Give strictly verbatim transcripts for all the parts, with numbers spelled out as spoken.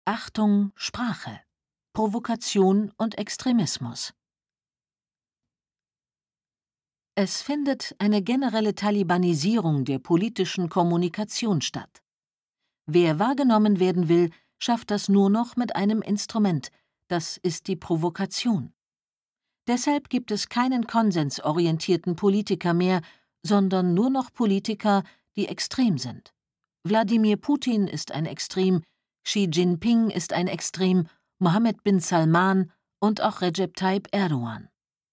Achtung, Sprache, Provokation und Extremismus. Es findet eine generelle Talibanisierung der politischen Kommunikation statt. Wer wahrgenommen werden will, schafft das nur noch mit einem Instrument, das ist die Provokation. Deshalb gibt es keinen konsensorientierten Politiker mehr, sondern nur noch Politiker, die extrem sind. Wladimir Putin ist ein Extrem, Xi Jinping ist ein Extrem, Mohammed bin Salman und auch Recep Tayyip Erdogan.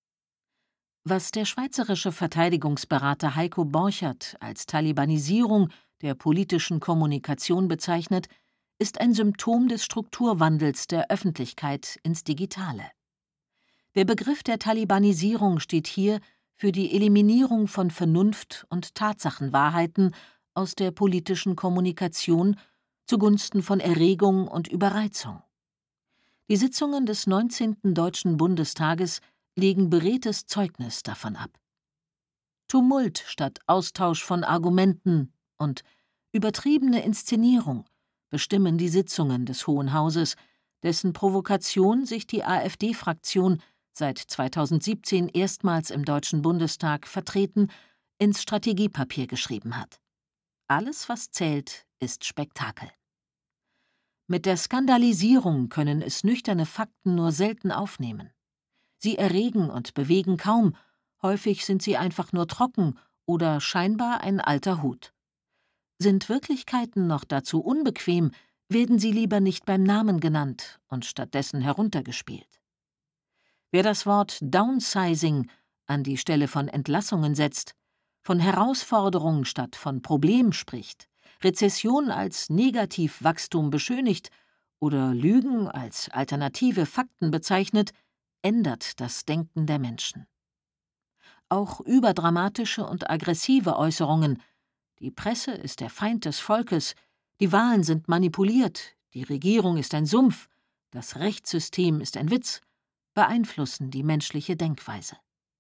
Was der schweizerische Verteidigungsberater Heiko Borchert als Talibanisierung der politischen Kommunikation bezeichnet, ist ein Symptom des Strukturwandels der Öffentlichkeit ins Digitale. Der Begriff der Talibanisierung steht hier für die Eliminierung von Vernunft und Tatsachenwahrheiten aus der politischen Kommunikation zugunsten von Erregung und Überreizung. Die Sitzungen des neunzehnten Deutschen Bundestages legen beredtes Zeugnis davon ab. Tumult statt Austausch von Argumenten und übertriebene Inszenierung bestimmen die Sitzungen des Hohen Hauses, dessen Provokation sich die AfD-Fraktion seit zweitausendsiebzehn erstmals im Deutschen Bundestag vertreten, ins Strategiepapier geschrieben hat. Alles, was zählt, ist Spektakel. Mit der Skandalisierung können es nüchterne Fakten nur selten aufnehmen. Sie erregen und bewegen kaum, häufig sind sie einfach nur trocken oder scheinbar ein alter Hut. Sind Wirklichkeiten noch dazu unbequem, werden sie lieber nicht beim Namen genannt und stattdessen heruntergespielt. Wer das Wort Downsizing an die Stelle von Entlassungen setzt, von Herausforderung statt von Problem spricht, Rezession als Negativwachstum beschönigt oder Lügen als alternative Fakten bezeichnet, ändert das Denken der Menschen. Auch überdramatische und aggressive Äußerungen, die Presse ist der Feind des Volkes, die Wahlen sind manipuliert, die Regierung ist ein Sumpf, das Rechtssystem ist ein Witz, beeinflussen die menschliche Denkweise.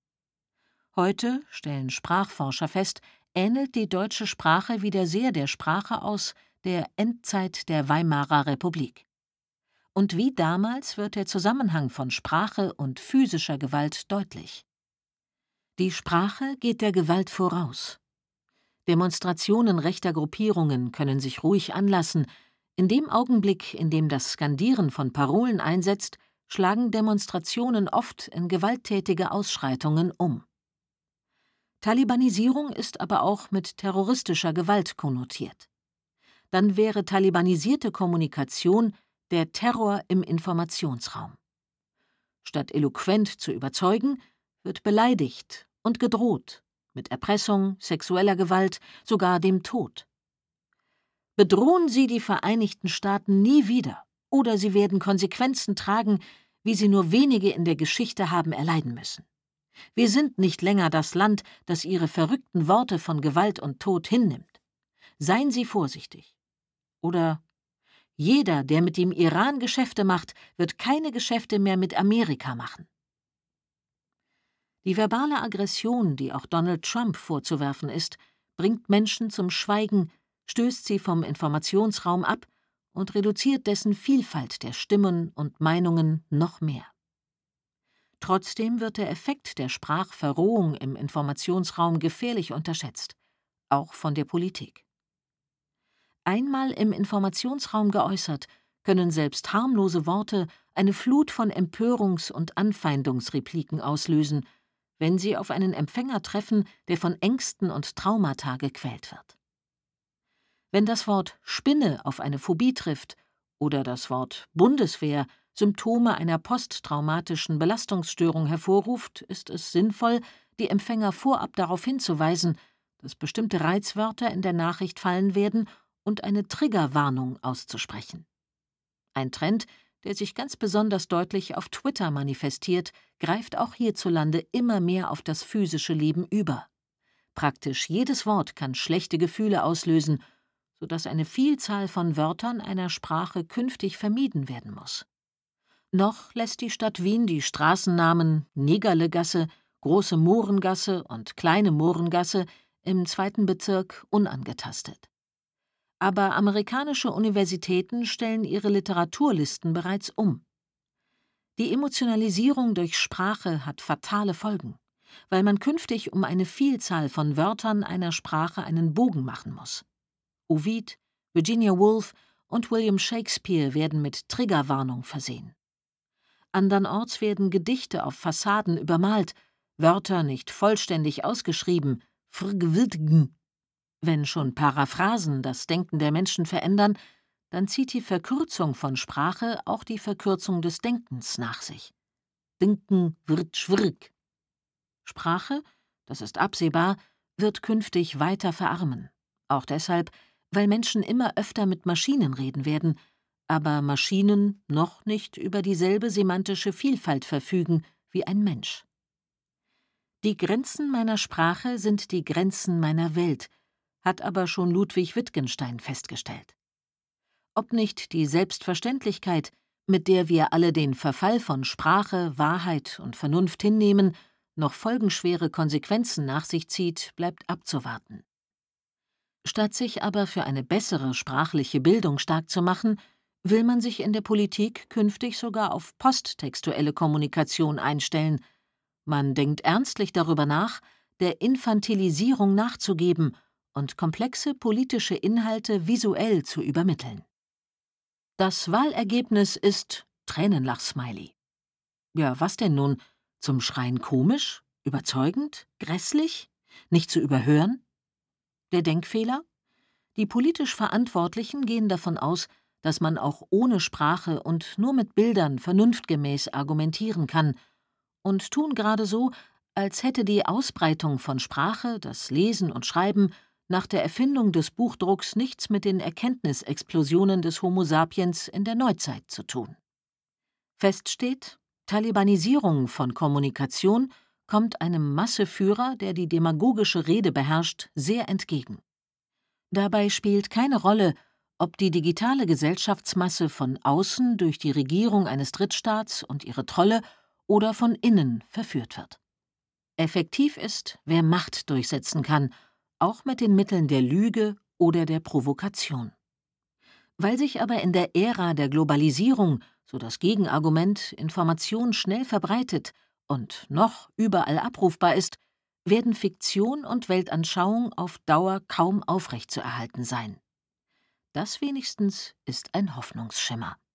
Heute, stellen Sprachforscher fest, ähnelt die deutsche Sprache wieder sehr der Sprache aus der Endzeit der Weimarer Republik. Und wie damals wird der Zusammenhang von Sprache und physischer Gewalt deutlich. Die Sprache geht der Gewalt voraus. Demonstrationen rechter Gruppierungen können sich ruhig anlassen. In dem Augenblick, in dem das Skandieren von Parolen einsetzt, schlagen Demonstrationen oft in gewalttätige Ausschreitungen um. Talibanisierung ist aber auch mit terroristischer Gewalt konnotiert. Dann wäre talibanisierte Kommunikation der Terror im Informationsraum. Statt eloquent zu überzeugen, wird beleidigt und gedroht, mit Erpressung, sexueller Gewalt, sogar dem Tod. Bedrohen Sie die Vereinigten Staaten nie wieder, oder sie werden Konsequenzen tragen, wie sie nur wenige in der Geschichte haben erleiden müssen. Wir sind nicht länger das Land, das Ihre verrückten Worte von Gewalt und Tod hinnimmt. Seien Sie vorsichtig. Oder: Jeder, der mit dem Iran Geschäfte macht, wird keine Geschäfte mehr mit Amerika machen. Die verbale Aggression, die auch Donald Trump vorzuwerfen ist, bringt Menschen zum Schweigen, stößt sie vom Informationsraum ab und reduziert dessen Vielfalt der Stimmen und Meinungen noch mehr. Trotzdem wird der Effekt der Sprachverrohung im Informationsraum gefährlich unterschätzt, auch von der Politik. Einmal im Informationsraum geäußert, können selbst harmlose Worte eine Flut von Empörungs- und Anfeindungsrepliken auslösen, wenn sie auf einen Empfänger treffen, der von Ängsten und Traumata gequält wird. Wenn das Wort Spinne auf eine Phobie trifft oder das Wort Bundeswehr Symptome einer posttraumatischen Belastungsstörung hervorruft, ist es sinnvoll, die Empfänger vorab darauf hinzuweisen, dass bestimmte Reizwörter in der Nachricht fallen werden und eine Triggerwarnung auszusprechen. Ein Trend, der sich ganz besonders deutlich auf Twitter manifestiert, greift auch hierzulande immer mehr auf das physische Leben über. Praktisch jedes Wort kann schlechte Gefühle auslösen, sodass eine Vielzahl von Wörtern einer Sprache künftig vermieden werden muss. Noch lässt die Stadt Wien die Straßennamen Negerlegasse, Große Mohrengasse und Kleine Mohrengasse im zweiten Bezirk unangetastet. Aber amerikanische Universitäten stellen ihre Literaturlisten bereits um. Die Emotionalisierung durch Sprache hat fatale Folgen, weil man künftig um eine Vielzahl von Wörtern einer Sprache einen Bogen machen muss. Ovid, Virginia Woolf und William Shakespeare werden mit Triggerwarnung versehen. Andernorts werden Gedichte auf Fassaden übermalt, Wörter nicht vollständig ausgeschrieben, frgwdgn. Wenn schon Paraphrasen das Denken der Menschen verändern, dann zieht die Verkürzung von Sprache auch die Verkürzung des Denkens nach sich. Denken wird schwirg. Sprache, das ist absehbar, wird künftig weiter verarmen. Auch deshalb, weil Menschen immer öfter mit Maschinen reden werden, aber Maschinen noch nicht über dieselbe semantische Vielfalt verfügen wie ein Mensch. Die Grenzen meiner Sprache sind die Grenzen meiner Welt, hat aber schon Ludwig Wittgenstein festgestellt. Ob nicht die Selbstverständlichkeit, mit der wir alle den Verfall von Sprache, Wahrheit und Vernunft hinnehmen, noch folgenschwere Konsequenzen nach sich zieht, bleibt abzuwarten. Statt sich aber für eine bessere sprachliche Bildung stark zu machen, will man sich in der Politik künftig sogar auf posttextuelle Kommunikation einstellen. Man denkt ernstlich darüber nach, der Infantilisierung nachzugeben und komplexe politische Inhalte visuell zu übermitteln. Das Wahlergebnis ist Tränenlach-Smiley. Ja, was denn nun? Zum Schreien komisch? Überzeugend? Grässlich? Nicht zu überhören? Der Denkfehler? Die politisch Verantwortlichen gehen davon aus, dass man auch ohne Sprache und nur mit Bildern vernunftgemäß argumentieren kann und tun gerade so, als hätte die Ausbreitung von Sprache, das Lesen und Schreiben, nach der Erfindung des Buchdrucks nichts mit den Erkenntnisexplosionen des Homo sapiens in der Neuzeit zu tun. Fest steht, Talibanisierung von Kommunikation kommt einem Masseführer, der die demagogische Rede beherrscht, sehr entgegen. Dabei spielt keine Rolle, ob die digitale Gesellschaftsmasse von außen durch die Regierung eines Drittstaats und ihre Trolle oder von innen verführt wird. Effektiv ist, wer Macht durchsetzen kann, auch mit den Mitteln der Lüge oder der Provokation. Weil sich aber in der Ära der Globalisierung, so das Gegenargument, Information schnell verbreitet und noch überall abrufbar ist, werden Fiktion und Weltanschauung auf Dauer kaum aufrechtzuerhalten sein. Das wenigstens ist ein Hoffnungsschimmer.